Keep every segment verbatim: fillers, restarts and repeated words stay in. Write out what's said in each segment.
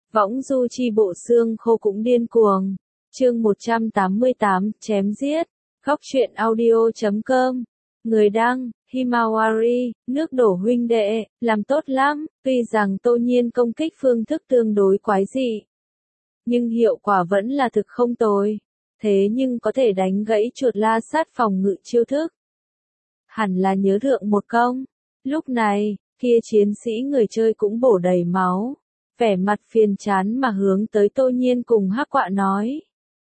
Võng du chi bộ xương khô cũng điên cuồng. Chương một trăm tám mươi tám, chém giết. Góc truyện audio chấm com. Người đăng, Himawari, nước đổ huynh đệ, làm tốt lắm, tuy rằng Tô Nhiên công kích phương thức tương đối quái dị. Nhưng hiệu quả vẫn là thực không tồi. Thế nhưng có thể đánh gãy chuột la sát phòng ngự chiêu thức. Hẳn là nhớ thượng một công. Lúc này, kia chiến sĩ người chơi cũng bổ đầy máu. Vẻ mặt phiền chán mà hướng tới Tô Nhiên cùng Hắc Quạ nói.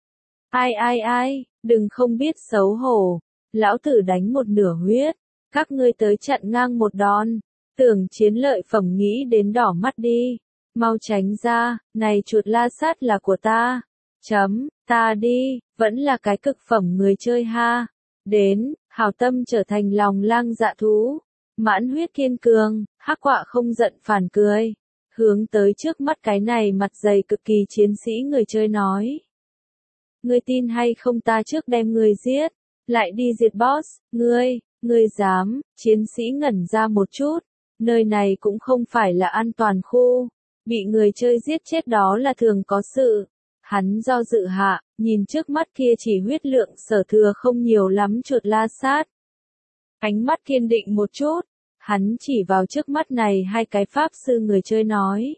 Ai ai ai, đừng không biết xấu hổ. Lão tử đánh một nửa huyết. Các ngươi tới chặn ngang một đòn. Tưởng chiến lợi phẩm nghĩ đến đỏ mắt đi. Mau tránh ra, này chuột la sát là của ta. Chấm, ta đi, vẫn là cái cực phẩm người chơi ha. Đến, hảo tâm trở thành lòng lang dạ thú. Mãn huyết kiên cường, Hắc Quạ không giận phản cười. Hướng tới trước mắt cái này mặt dày cực kỳ chiến sĩ người chơi nói. Ngươi tin hay không ta trước đem ngươi giết, lại đi diệt boss, ngươi, ngươi dám, chiến sĩ ngẩn ra một chút, nơi này cũng không phải là an toàn khu, bị người chơi giết chết đó là thường có sự. Hắn do dự hạ, nhìn trước mắt kia chỉ huyết lượng sở thừa không nhiều lắm chuột la sát. Ánh mắt kiên định một chút. Hắn chỉ vào trước mắt này hai cái pháp sư người chơi nói.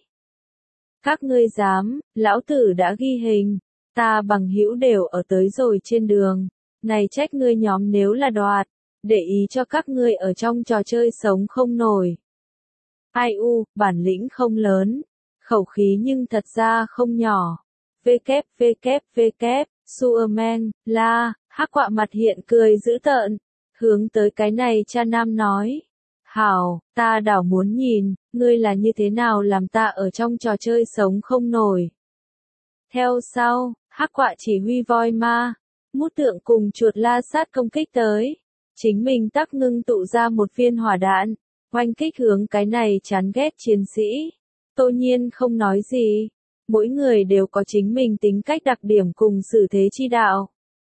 Các ngươi dám, lão tử đã ghi hình, ta bằng hữu đều ở tới rồi trên đường, này trách ngươi nhóm nếu là đoạt, để ý cho các ngươi ở trong trò chơi sống không nổi. Ai u, bản lĩnh không lớn, khẩu khí nhưng thật ra không nhỏ. Vkép vkép vkép, Superman, la, Hắc Quạ mặt hiện cười dữ tợn, hướng tới cái này cha nam nói. Hảo, ta đảo muốn nhìn, ngươi là như thế nào làm ta ở trong trò chơi sống không nổi. Theo sau, Hắc Quạ chỉ huy voi ma, mút tượng cùng chuột la sát công kích tới. Chính mình tắc ngưng tụ ra một viên hỏa đạn, oanh kích hướng cái này chán ghét chiến sĩ. Tô Nhiên không nói gì, mỗi người đều có chính mình tính cách đặc điểm cùng xử thế chi đạo.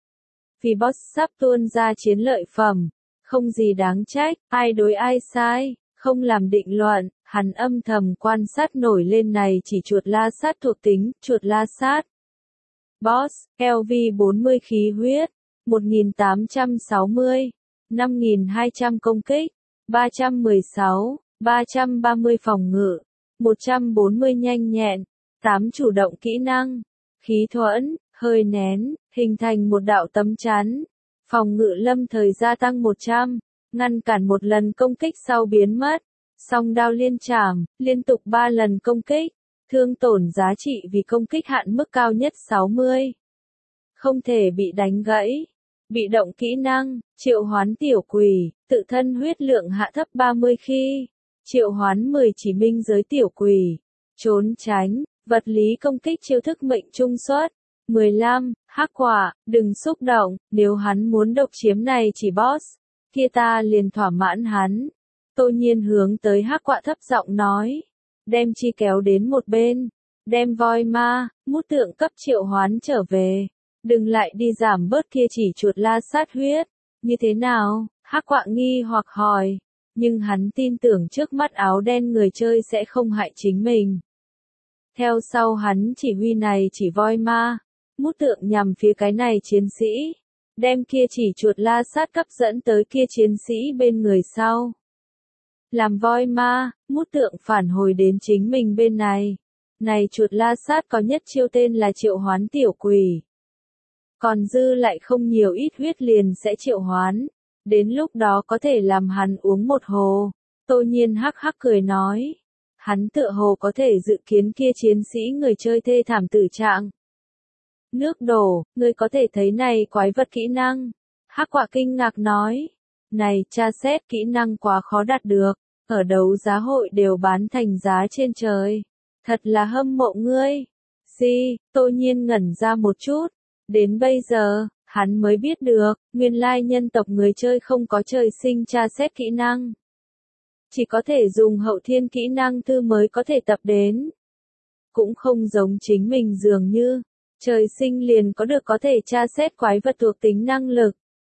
Vì boss sắp tuôn ra chiến lợi phẩm. Không gì đáng trách, ai đối ai sai, không làm định luận, hắn âm thầm quan sát nổi lên này chỉ chuột la sát thuộc tính, chuột la sát. Boss, L V bốn mươi khí huyết, một nghìn tám trăm sáu mươi, năm nghìn hai trăm công kích, ba trăm mười sáu, ba trăm ba mươi phòng ngự, một trăm bốn mươi nhanh nhẹn, tám chủ động kỹ năng, khí thuẫn, hơi nén, hình thành một đạo tấm chắn. Phòng ngự lâm thời gia tăng một trăm, ngăn cản một lần công kích sau biến mất. Song đao liên trảm, liên tục ba lần công kích. Thương tổn giá trị vì công kích hạn mức cao nhất sáu mươi. Không thể bị đánh gãy. Bị động kỹ năng, triệu hoán tiểu quỷ, tự thân huyết lượng hạ thấp ba mươi khi. Triệu hoán mười chỉ minh giới tiểu quỷ. Trốn tránh, vật lý công kích chiêu thức mệnh trung xuất. mười lăm, Hắc Quạ, đừng xúc động, nếu hắn muốn độc chiếm này chỉ boss, kia ta liền thỏa mãn hắn. Tô Nhiên hướng tới Hắc Quạ thấp giọng nói, đem chi kéo đến một bên, đem voi ma, mút tượng cấp triệu hoán trở về, đừng lại đi giảm bớt kia chỉ chuột la sát huyết, như thế nào, Hắc Quạ nghi hoặc hỏi, nhưng hắn tin tưởng trước mắt áo đen người chơi sẽ không hại chính mình. Theo sau hắn chỉ huy này chỉ voi ma. Mút tượng nhằm phía cái này chiến sĩ, đem kia chỉ chuột la sát cấp dẫn tới kia chiến sĩ bên người sau. Làm voi ma, mút tượng phản hồi đến chính mình bên này. Này chuột la sát có nhất chiêu tên là triệu hoán tiểu quỷ. Còn dư lại không nhiều ít huyết liền sẽ triệu hoán. Đến lúc đó có thể làm hắn uống một hồ. Tô Nhiên hắc hắc cười nói. Hắn tựa hồ có thể dự kiến kia chiến sĩ người chơi thê thảm tử trạng. Nước đổ, ngươi có thể thấy này quái vật kỹ năng. Hắc Quạ kinh ngạc nói. Này tra xét kỹ năng quá khó đạt được. Ở đấu giá hội đều bán thành giá trên trời. Thật là hâm mộ ngươi. Gì, Tô Nhiên ngẩn ra một chút. Đến bây giờ, hắn mới biết được, nguyên lai nhân tộc người chơi không có trời sinh tra xét kỹ năng. Chỉ có thể dùng hậu thiên kỹ năng thư mới có thể tập đến. Cũng không giống chính mình dường như. Trời sinh liền có được có thể tra xét quái vật thuộc tính năng lực.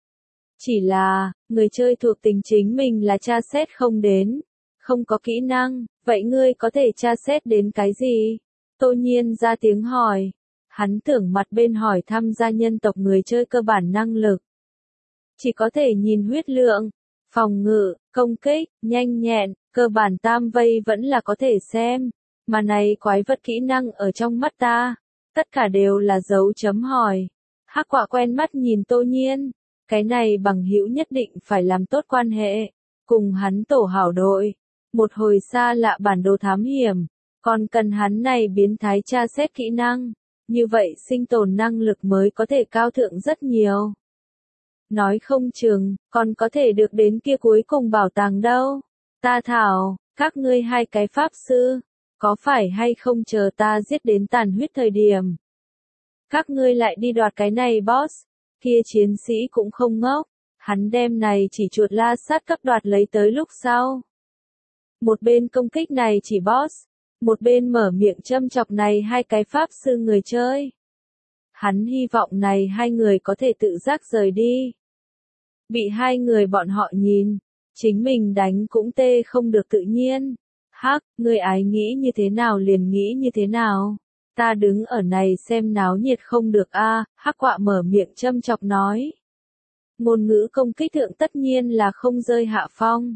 Chỉ là, người chơi thuộc tính chính mình là tra xét không đến, không có kỹ năng, vậy ngươi có thể tra xét đến cái gì? Tô Nhiên ra tiếng hỏi. Hắn tưởng mặt bên hỏi thăm gia nhân tộc người chơi cơ bản năng lực. Chỉ có thể nhìn huyết lượng, phòng ngự, công kích, nhanh nhẹn, cơ bản tam vây vẫn là có thể xem. Mà này quái vật kỹ năng ở trong mắt ta, tất cả đều là dấu chấm hỏi. Hắc Quạ quen mắt nhìn Tô Nhiên, cái này bằng hữu nhất định phải làm tốt quan hệ, cùng hắn tổ hảo đội. Một hồi xa lạ bản đồ thám hiểm, còn cần hắn này biến thái tra xét kỹ năng, như vậy sinh tồn năng lực mới có thể cao thượng rất nhiều. Nói không chừng, còn có thể được đến kia cuối cùng bảo tàng đâu. Ta thảo, các ngươi hai cái pháp sư, có phải hay không chờ ta giết đến tàn huyết thời điểm. Các ngươi lại đi đoạt cái này boss, kia chiến sĩ cũng không ngốc, hắn đem này chỉ chuột la sát cấp đoạt lấy tới lúc sau. Một bên công kích này chỉ boss, một bên mở miệng châm chọc này hai cái pháp sư người chơi. Hắn hy vọng này hai người có thể tự giác rời đi. Bị hai người bọn họ nhìn, chính mình đánh cũng tê không được tự nhiên. Hắc, người ái nghĩ như thế nào liền nghĩ như thế nào. Ta đứng ở này xem náo nhiệt không được a. À, Hắc Quạ mở miệng châm chọc nói. Ngôn ngữ công kích thượng tất nhiên là không rơi hạ phong.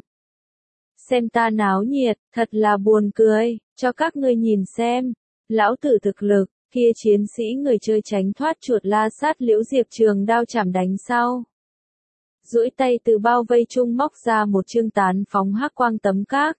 Xem ta náo nhiệt, thật là buồn cười, cho các ngươi nhìn xem. Lão tử thực lực, kia chiến sĩ người chơi tránh thoát chuột la sát Liễu Diệp trường đao chảm đánh sau. Duỗi tay từ bao vây chung móc ra một chương tán phóng hắc quang tấm các.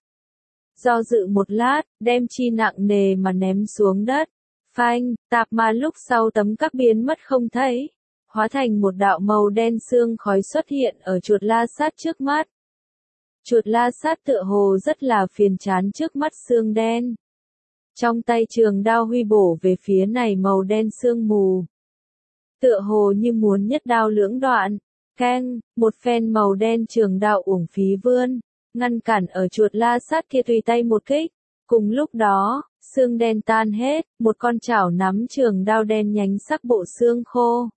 Do dự một lát, đem chi nặng nề mà ném xuống đất. Phanh, tạp mà lúc sau tấm các biến mất không thấy. Hóa thành một đạo màu đen sương khói xuất hiện ở chuột la sát trước mắt. Chuột la sát tựa hồ rất là phiền chán trước mắt sương đen. Trong tay trường đao huy bổ về phía này màu đen sương mù. Tựa hồ như muốn nhất đao lưỡng đoạn. Keng, một phen màu đen trường đao uổng phí vươn, ngăn cản ở chuột la sát kia tùy tay một kích. Cùng lúc đó, xương đen tan hết, một con chảo nắm trường đao đen nhánh sắc bộ xương khô.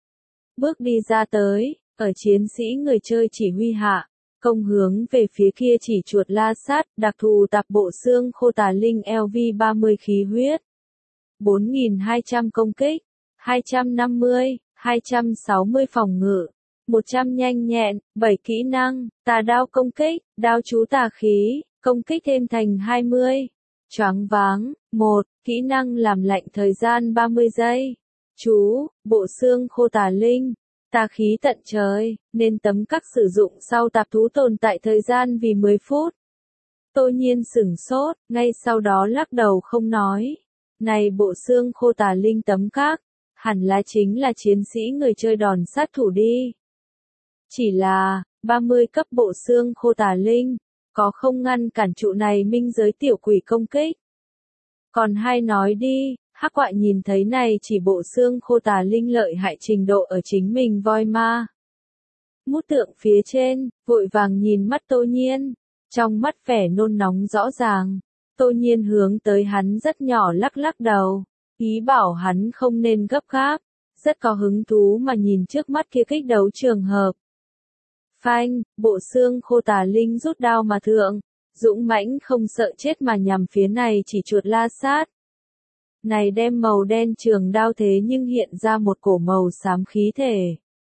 Bước đi ra tới, ở chiến sĩ người chơi chỉ huy hạ, công hướng về phía kia chỉ chuột la sát, đặc thù tạp bộ xương khô tà linh L V ba mươi khí huyết. bốn nghìn hai trăm công kích, hai trăm năm mươi, hai trăm sáu mươi phòng ngự. một trăm nhanh nhẹn, bảy kỹ năng, tà đao công kích, đao chú tà khí, công kích thêm thành hai mươi. Choáng váng, một, kỹ năng làm lạnh thời gian ba mươi giây. Chú, bộ xương khô tà linh, tà khí tận trời, nên tấm các sử dụng sau tạp thú tồn tại thời gian vì mười phút. Tô Nhiên sửng sốt, ngay sau đó lắc đầu không nói. Này bộ xương khô tà linh tấm các, hẳn là chính là chiến sĩ người chơi đòn sát thủ đi. Chỉ là, ba mươi cấp bộ xương khô tà linh, có không ngăn cản trụ này minh giới tiểu quỷ công kích. Còn hai nói đi, Hắc Quạ nhìn thấy này chỉ bộ xương khô tà linh lợi hại trình độ ở chính mình voi ma. Mút tượng phía trên, vội vàng nhìn mắt Tô Nhiên, trong mắt vẻ nôn nóng rõ ràng. Tô Nhiên hướng tới hắn rất nhỏ lắc lắc đầu, ý bảo hắn không nên gấp gáp, rất có hứng thú mà nhìn trước mắt kia kích đấu trường hợp. Phanh, bộ xương khô tà linh rút đao mà thượng, dũng mãnh không sợ chết mà nhằm phía này chỉ chuột la sát. Này đem màu đen trường đao thế nhưng hiện ra một cổ màu xám khí thể.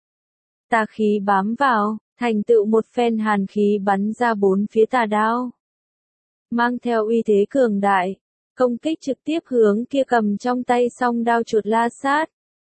Tà khí bám vào, thành tựu một phen hàn khí bắn ra bốn phía tà đao. Mang theo uy thế cường đại, công kích trực tiếp hướng kia cầm trong tay song đao chuột la sát.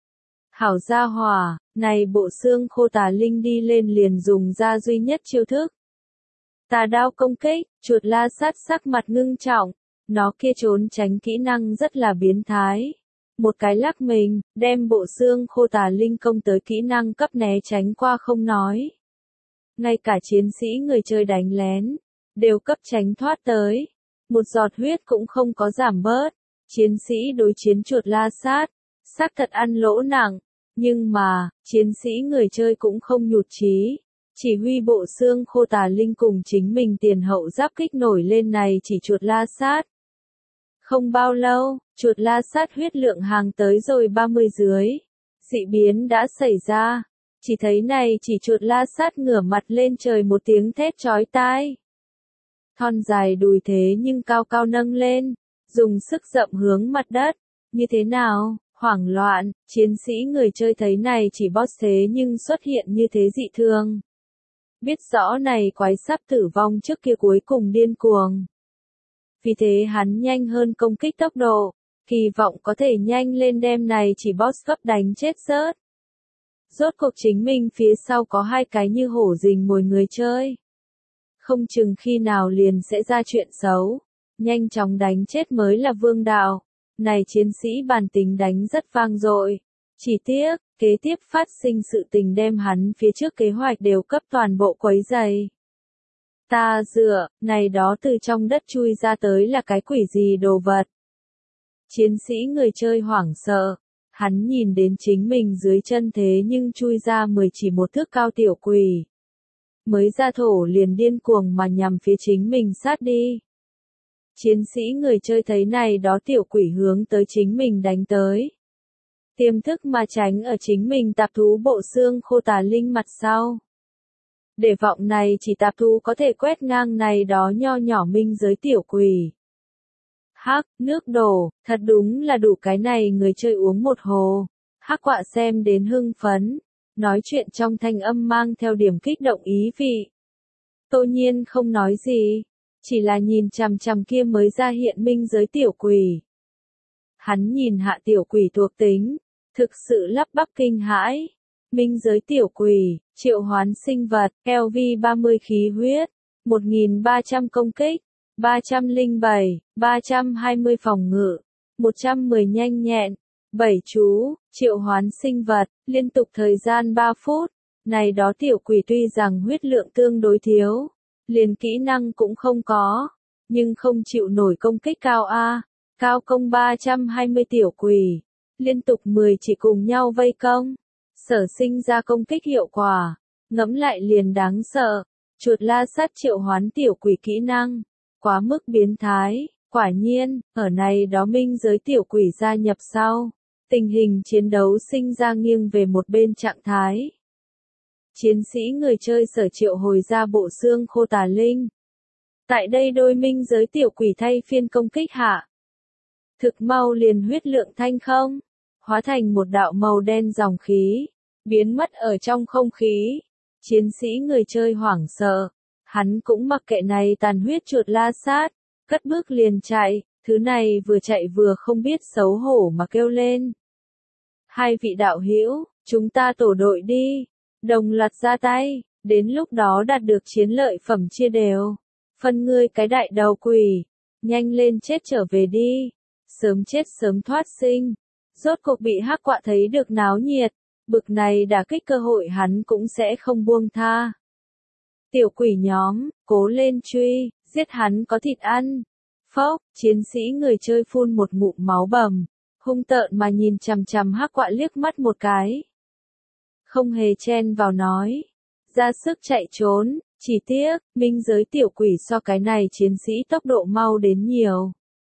Hảo gia hỏa, này bộ xương khô tà linh đi lên liền dùng ra duy nhất chiêu thức. Tà đao công kích, chuột la sát sắc mặt ngưng trọng, nó kia trốn tránh kỹ năng rất là biến thái. Một cái lắc mình, đem bộ xương khô tà linh công tới kỹ năng cấp né tránh qua không nói. Ngay cả chiến sĩ người chơi đánh lén, đều cấp tránh thoát tới. Một giọt huyết cũng không có giảm bớt. Chiến sĩ đối chiến chuột la sát, xác thật ăn lỗ nặng. Nhưng mà, chiến sĩ người chơi cũng không nhụt chí, chỉ huy bộ xương khô tà linh cùng chính mình tiền hậu giáp kích nổi lên này chỉ chuột la sát. Không bao lâu, chuột la sát huyết lượng hàng tới rồi ba mươi dưới. Dị biến đã xảy ra, chỉ thấy này chỉ chuột la sát ngửa mặt lên trời một tiếng thét chói tai. Thon dài đùi thế nhưng cao cao nâng lên, dùng sức dậm hướng mặt đất. Như thế nào? Hoảng loạn, chiến sĩ người chơi thấy này chỉ boss thế nhưng xuất hiện như thế dị thường. Biết rõ này quái sắp tử vong trước kia cuối cùng điên cuồng. Vì thế hắn nhanh hơn công kích tốc độ, kỳ vọng có thể nhanh lên đem này chỉ boss cấp đánh chết rớt. Rốt cuộc chính mình phía sau có hai cái như hổ rình mồi người chơi. Không chừng khi nào liền sẽ ra chuyện xấu, nhanh chóng đánh chết mới là vương đạo. Này chiến sĩ bản tính đánh rất vang dội. Chỉ tiếc, kế tiếp phát sinh sự tình đem hắn phía trước kế hoạch đều cấp toàn bộ quấy dày. Ta dựa, này đó từ trong đất chui ra tới là cái quỷ gì đồ vật. Chiến sĩ người chơi hoảng sợ. Hắn nhìn đến chính mình dưới chân thế nhưng chui ra mười chỉ một thước cao tiểu quỷ. Mới ra thổ liền điên cuồng mà nhằm phía chính mình sát đi. Chiến sĩ người chơi thấy này đó tiểu quỷ hướng tới chính mình đánh tới. Tiềm thức mà tránh ở chính mình tạp thú bộ xương khô tà linh mặt sau. Để vọng này chỉ tạp thú có thể quét ngang này đó nho nhỏ minh giới tiểu quỷ. Hắc, nước đổ, thật đúng là đủ cái này người chơi uống một hồ. Hắc quạ xem đến hưng phấn, nói chuyện trong thanh âm mang theo điểm kích động ý vị. Tô Nhiên không nói gì, chỉ là nhìn chằm chằm kia mới ra hiện minh giới tiểu quỷ. Hắn nhìn hạ tiểu quỷ thuộc tính, thực sự lắp bắp kinh hãi. Minh giới tiểu quỷ, triệu hoán sinh vật, L V ba mươi khí huyết, một nghìn ba trăm công kích, ba trăm lẻ bảy, ba trăm hai mươi phòng ngự, một trăm mười nhanh nhẹn, bảy chú, triệu hoán sinh vật, liên tục thời gian ba phút. Này đó tiểu quỷ tuy rằng huyết lượng tương đối thiếu, liền kỹ năng cũng không có, nhưng không chịu nổi công kích cao A, cao công ba trăm hai mươi tiểu quỷ, liên tục mười chỉ cùng nhau vây công, sở sinh ra công kích hiệu quả, ngẫm lại liền đáng sợ, chuột la sát triệu hoán tiểu quỷ kỹ năng, quá mức biến thái, quả nhiên, ở này đó minh giới tiểu quỷ gia nhập sau, tình hình chiến đấu sinh ra nghiêng về một bên trạng thái. Chiến sĩ người chơi sở triệu hồi ra bộ xương khô tà linh. Tại đây đôi minh giới tiểu quỷ thay phiên công kích hạ. Thực mau liền huyết lượng thanh không, hóa thành một đạo màu đen dòng khí, biến mất ở trong không khí. Chiến sĩ người chơi hoảng sợ, hắn cũng mặc kệ này tàn huyết chuột la sát, cất bước liền chạy, thứ này vừa chạy vừa không biết xấu hổ mà kêu lên. Hai vị đạo hữu, chúng ta tổ đội đi. Đồng loạt ra tay, đến lúc đó đạt được chiến lợi phẩm chia đều. Phân ngươi cái đại đầu quỷ, nhanh lên chết trở về đi, sớm chết sớm thoát sinh. Rốt cuộc bị hắc quạ thấy được náo nhiệt, bực này đả kích cơ hội hắn cũng sẽ không buông tha. Tiểu quỷ nhóm, cố lên truy, giết hắn có thịt ăn. Phốc, chiến sĩ người chơi phun một ngụm máu bầm, hung tợn mà nhìn chằm chằm hắc quạ liếc mắt một cái. Không hề chen vào nói, ra sức chạy trốn, chỉ tiếc, minh giới tiểu quỷ so cái này chiến sĩ tốc độ mau đến nhiều.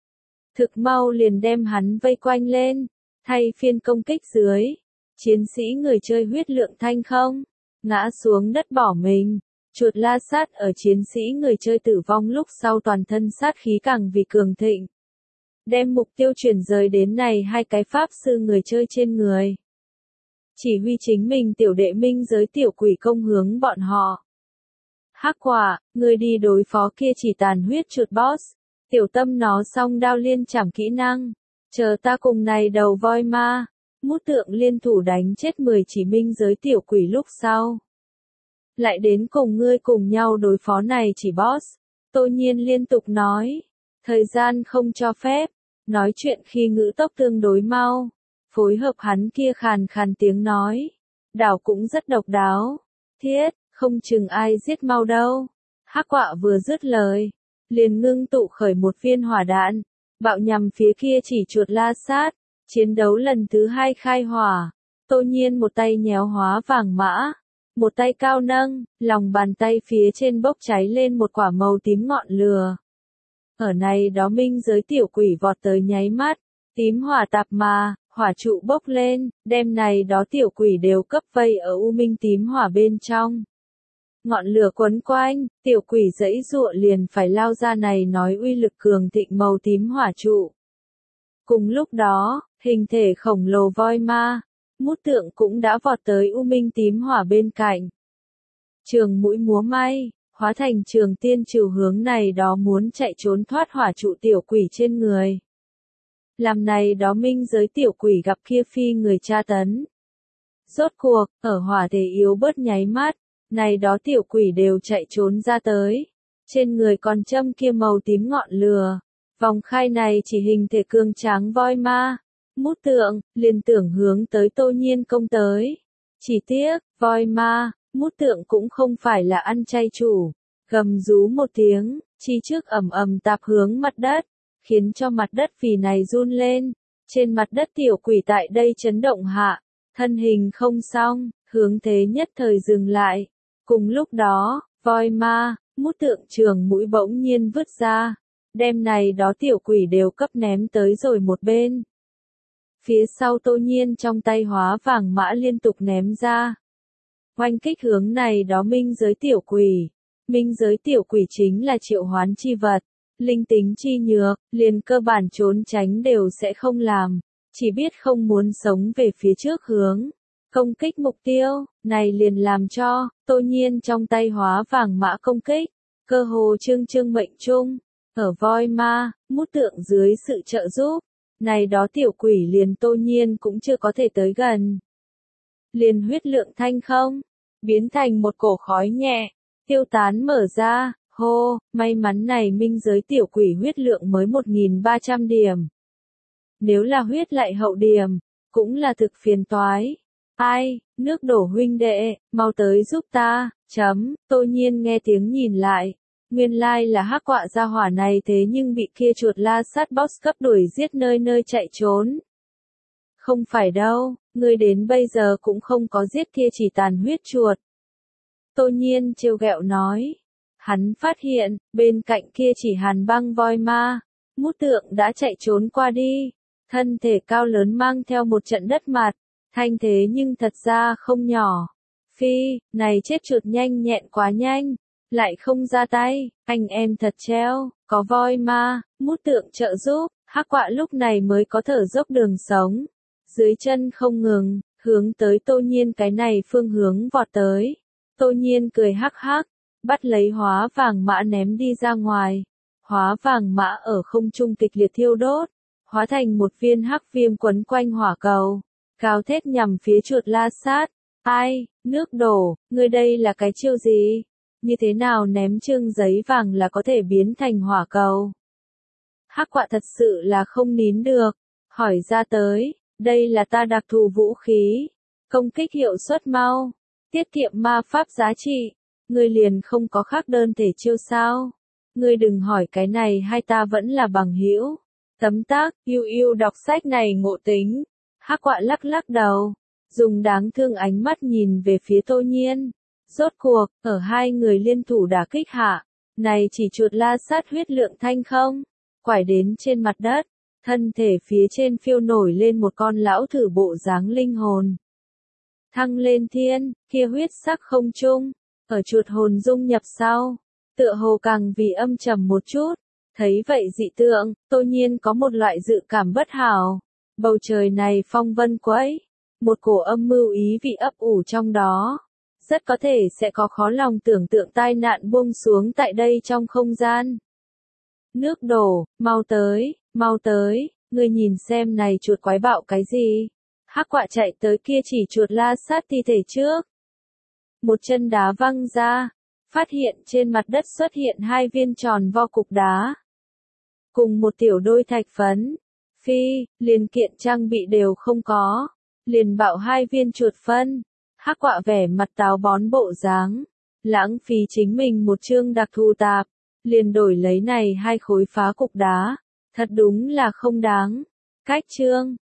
Thực mau liền đem hắn vây quanh lên, thay phiên công kích dưới, chiến sĩ người chơi huyết lượng thanh không, ngã xuống đất bỏ mình, chuột la sát ở chiến sĩ người chơi tử vong lúc sau toàn thân sát khí càng vì cường thịnh. Đem mục tiêu chuyển rời đến này hai cái pháp sư người chơi trên người. Chỉ huy chính mình tiểu đệ minh giới tiểu quỷ công hướng bọn họ. Hắc quả, người đi đối phó kia chỉ tàn huyết chuột boss. Tiểu tâm nó song đao liên chảm kỹ năng. Chờ ta cùng này đầu voi ma. Mút tượng liên thủ đánh chết mười chỉ minh giới tiểu quỷ lúc sau. Lại đến cùng ngươi cùng nhau đối phó này chỉ boss. Tô Nhiên liên tục nói. Thời gian không cho phép. Nói chuyện khi ngữ tốc tương đối mau. Phối hợp hắn kia khàn khàn tiếng nói. Đảo cũng rất độc đáo. Thiết, không chừng ai giết mau đâu. Hắc quạ vừa dứt lời. Liền ngưng tụ khởi một viên hỏa đạn. Bạo nhằm phía kia chỉ chuột la sát. Chiến đấu lần thứ hai khai hỏa. Tô Nhiên một tay nhéo hóa vàng mã. Một tay cao nâng, lòng bàn tay phía trên bốc cháy lên một quả màu tím ngọn lửa. Ở này đó minh giới tiểu quỷ vọt tới nháy mắt. Tím hỏa tạp mà. Hỏa trụ bốc lên, đem này đó tiểu quỷ đều cấp vây ở u minh tím hỏa bên trong. ngọn lửa quấn quanh, tiểu quỷ giãy giụa liền phải lao ra này nói uy lực cường thịnh màu tím hỏa trụ. Cùng lúc đó, hình thể khổng lồ voi ma, mút tượng cũng đã vọt tới u minh tím hỏa bên cạnh. Trường mũi múa may, hóa thành trường tiên trừu hướng này đó muốn chạy trốn thoát hỏa trụ tiểu quỷ trên người. Làm này đó minh giới tiểu quỷ gặp kia phi người tra tấn. Rốt cuộc, ở hỏa thể yếu bớt nháy mắt, này đó tiểu quỷ đều chạy trốn ra tới. Trên người còn châm kia màu tím ngọn lửa. Vòng khai này chỉ hình thể cương tráng voi ma. Mút tượng, liền tưởng hướng tới Tô Nhiên công tới. Chỉ tiếc, voi ma, mút tượng cũng không phải là ăn chay chủ. Gầm rú một tiếng, chi trước ầm ầm tạp hướng mặt đất, khiến cho mặt đất vì này run lên. Trên mặt đất tiểu quỷ tại đây chấn động hạ, thân hình không xong, hướng thế nhất thời dừng lại. Cùng lúc đó, voi ma, mút tượng trường mũi bỗng nhiên vứt ra, đem này đó tiểu quỷ đều cấp ném tới rồi một bên. Phía sau Tô Nhiên trong tay hóa vàng mã liên tục ném ra. Oanh kích hướng này đó minh giới tiểu quỷ. Minh giới tiểu quỷ chính là triệu hoán chi vật, linh tính chi nhược, liền cơ bản trốn tránh đều sẽ không làm, chỉ biết không muốn sống về phía trước hướng. Công kích mục tiêu, này liền làm cho, Tô Nhiên trong tay hóa vàng mã công kích, cơ hồ trương trương mệnh trung, ở voi ma, mút tượng dưới sự trợ giúp, này đó tiểu quỷ liền Tô Nhiên cũng chưa có thể tới gần. Liền huyết lượng thanh không, biến thành một cổ khói nhẹ, tiêu tán mở ra, hô, may mắn này minh giới tiểu quỷ huyết lượng mới một nghìn ba trăm điểm. Nếu là huyết lại hậu điểm, cũng là thực phiền toái. Ai, nước đổ huynh đệ, mau tới giúp ta, chấm, Tô Nhiên nghe tiếng nhìn lại. Nguyên lai là hắc quạ gia hỏa này thế nhưng bị kia chuột la sát boss cấp đuổi giết nơi nơi chạy trốn. Không phải đâu, ngươi đến bây giờ cũng không có giết kia chỉ tàn huyết chuột. Tô Nhiên trêu ghẹo nói. Hắn phát hiện, bên cạnh kia chỉ hàn băng voi ma, mút tượng đã chạy trốn qua đi. Thân thể cao lớn mang theo một trận đất mặt, thanh thế nhưng thật ra không nhỏ. Phi, này chết chuột nhanh nhẹn quá nhanh, lại không ra tay, anh em thật treo, có voi ma, mút tượng trợ giúp, hắc quạ lúc này mới có thở dốc đường sống. Dưới chân không ngừng, hướng tới Tô Nhiên cái này phương hướng vọt tới. Tô Nhiên cười hắc hắc, bắt lấy hóa vàng mã ném đi ra ngoài. Hóa vàng mã ở không trung kịch liệt thiêu đốt, hóa thành một viên hắc viêm quấn quanh hỏa cầu, cao thét nhằm phía chuột la sát. Ai, nước đổ, ngươi đây là cái chiêu gì? Như thế nào ném trương giấy vàng là có thể biến thành hỏa cầu? Hắc quạ thật sự là không nín được, hỏi ra tới, đây là ta đặc thù vũ khí, công kích hiệu suất mau, tiết kiệm ma pháp giá trị, ngươi liền không có khác đơn thể chiêu sao? Ngươi đừng hỏi cái này hay ta vẫn là bằng hữu. Tấm tắc, yêu yêu đọc sách này ngộ tính. Hắc quạ lắc lắc đầu, dùng đáng thương ánh mắt nhìn về phía Tô Nhiên. Rốt cuộc, ở hai người liên thủ đả kích hạ, này chỉ chuột la sát huyết lượng thanh không, quải đến trên mặt đất, thân thể phía trên phiêu nổi lên một con lão thử bộ dáng linh hồn. Thăng lên thiên, kia huyết sắc không trung, ở chuột hồn dung nhập sau, tựa hồ càng vì âm trầm một chút. Thấy vậy dị tượng, Tô Nhiên có một loại dự cảm bất hảo. Bầu trời này phong vân quẫy, một cổ âm mưu ý vị ấp ủ trong đó. Rất có thể sẽ có khó lòng tưởng tượng tai nạn buông xuống tại đây trong không gian. Nước đổ, mau tới, mau tới, ngươi nhìn xem này chuột quái bạo cái gì. Hắc quạ chạy tới kia chỉ chuột la sát thi thể trước. Một chân đá văng ra, phát hiện trên mặt đất xuất hiện hai viên tròn vo cục đá. Cùng một tiểu đôi thạch phấn. Phi, liền kiện trang bị đều không có. Liền bạo hai viên chuột phân. Hắc quạ vẻ mặt táo bón bộ dáng. Lãng phí chính mình một chương đặc thù tạp. Liền đổi lấy này hai khối phá cục đá. Thật đúng là không đáng. Cách chương.